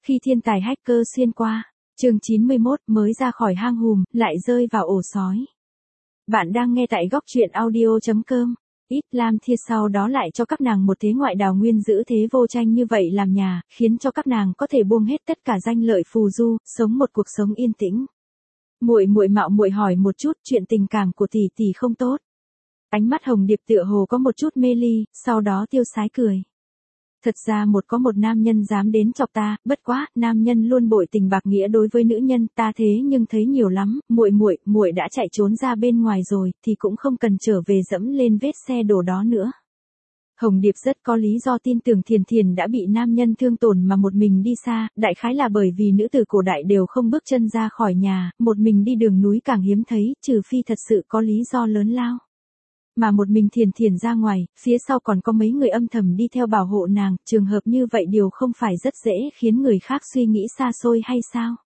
Khi thiên tài hacker xuyên qua, chương 91 mới ra khỏi hang hùm, lại rơi vào ổ sói. Bạn đang nghe tại góc truyện audio.com. Ít Lam Thiệt sau đó lại cho các nàng một thế ngoại đào nguyên giữ thế vô tranh như vậy làm nhà, khiến cho các nàng có thể buông hết tất cả danh lợi phù du, sống một cuộc sống yên tĩnh. Muội mạo muội hỏi một chút, chuyện tình cảm của tỷ tỷ không tốt. Ánh mắt Hồng Điệp tựa hồ có một chút mê ly, sau đó tiêu sái cười. Thật ra có một nam nhân dám đến chọc ta, bất quá, nam nhân luôn bội tình bạc nghĩa đối với nữ nhân, ta thế nhưng thấy nhiều lắm, muội đã chạy trốn ra bên ngoài rồi, thì cũng không cần trở về dẫm lên vết xe đổ đó nữa. Hồng Điệp rất có lý do tin tưởng Thiền đã bị nam nhân thương tổn mà một mình đi xa, đại khái là bởi vì nữ tử cổ đại đều không bước chân ra khỏi nhà, một mình đi đường núi càng hiếm thấy, trừ phi thật sự có lý do lớn lao. Mà một mình Thiền ra ngoài, phía sau còn có mấy người âm thầm đi theo bảo hộ nàng, trường hợp như vậy điều không phải rất dễ khiến người khác suy nghĩ xa xôi hay sao?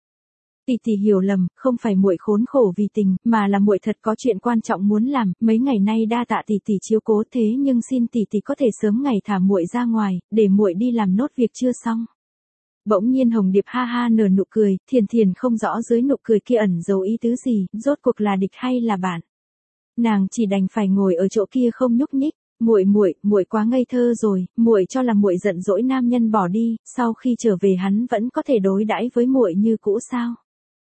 Tỷ hiểu lầm, không phải muội khốn khổ vì tình, mà là muội thật có chuyện quan trọng muốn làm, mấy ngày nay đa tạ tỷ chiếu cố thế nhưng xin tỷ có thể sớm ngày thả muội ra ngoài, để muội đi làm nốt việc chưa xong. Bỗng nhiên Hồng Điệp ha ha nở nụ cười, Thiền không rõ dưới nụ cười kia ẩn dấu ý tứ gì, rốt cuộc là địch hay là bạn. Nàng chỉ đành phải ngồi ở chỗ kia không nhúc nhích. Muội quá ngây thơ rồi, muội cho là muội giận dỗi nam nhân bỏ đi, sau khi trở về hắn vẫn có thể đối đãi với muội như cũ sao?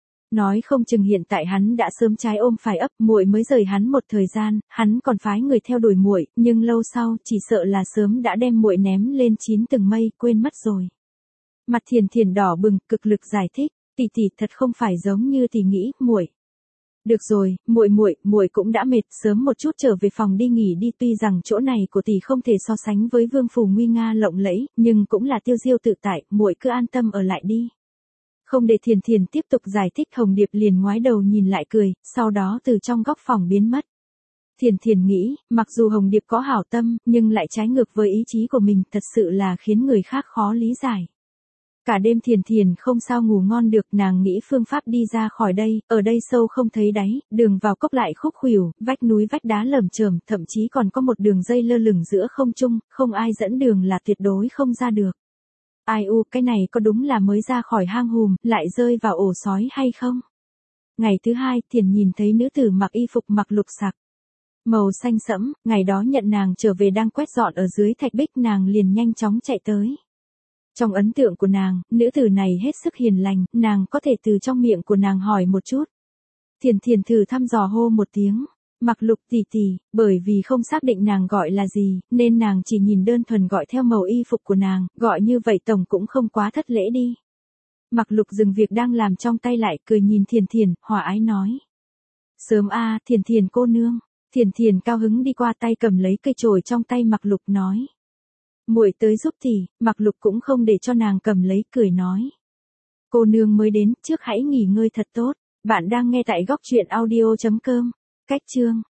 Nói không chừng hiện tại hắn đã sớm trái ôm phải ấp, muội mới rời hắn một thời gian, hắn còn phái người theo đuổi muội, nhưng lâu sau chỉ sợ là sớm đã đem muội ném lên 9 tầng mây, quên mất rồi. Mặt Thiền đỏ bừng, cực lực giải thích, tỷ thật không phải giống như tỷ nghĩ, muội. Được rồi, muội cũng đã mệt, sớm một chút trở về phòng đi nghỉ đi, tuy rằng chỗ này của tỷ không thể so sánh với vương phủ nguy nga lộng lẫy, nhưng cũng là tiêu diêu tự tại, muội cứ an tâm ở lại đi. Không để Thiền tiếp tục giải thích, Hồng Điệp liền ngoái đầu nhìn lại cười, sau đó từ trong góc phòng biến mất. Thiền nghĩ, mặc dù Hồng Điệp có hảo tâm, nhưng lại trái ngược với ý chí của mình, thật sự là khiến người khác khó lý giải. Cả đêm Thiền không sao ngủ ngon được, nàng nghĩ phương pháp đi ra khỏi đây, ở đây sâu không thấy đáy, đường vào cốc lại khúc khuỷu, vách núi vách đá lởm chởm, thậm chí còn có một đường dây lơ lửng giữa không trung, không ai dẫn đường là tuyệt đối không ra được. Ai cái này có đúng là mới ra khỏi hang hùm, lại rơi vào ổ sói hay không? Ngày thứ hai, Thiền nhìn thấy nữ tử mặc y phục mặc lục sặc màu xanh sẫm, ngày đó nhận nàng trở về đang quét dọn ở dưới thạch bích, nàng liền nhanh chóng chạy tới. Trong ấn tượng của nàng, nữ tử này hết sức hiền lành, nàng có thể từ trong miệng của nàng hỏi một chút. Thiền thử thăm dò hô một tiếng, Mặc Lục tỷ, bởi vì không xác định nàng gọi là gì, nên nàng chỉ nhìn đơn thuần gọi theo màu y phục của nàng, gọi như vậy tổng cũng không quá thất lễ đi. Mặc Lục dừng việc đang làm trong tay lại, cười nhìn Thiền, hòa ái nói. Sớm a, Thiền cô nương. Thiền cao hứng đi qua, tay cầm lấy cây chổi trong tay Mặc Lục nói. Muội tới giúp tỷ. Mặc Lục cũng không để cho nàng cầm lấy, cười nói. Cô nương mới đến, trước hãy nghỉ ngơi thật tốt. Bạn đang nghe tại góc truyện audio.com. Cách chương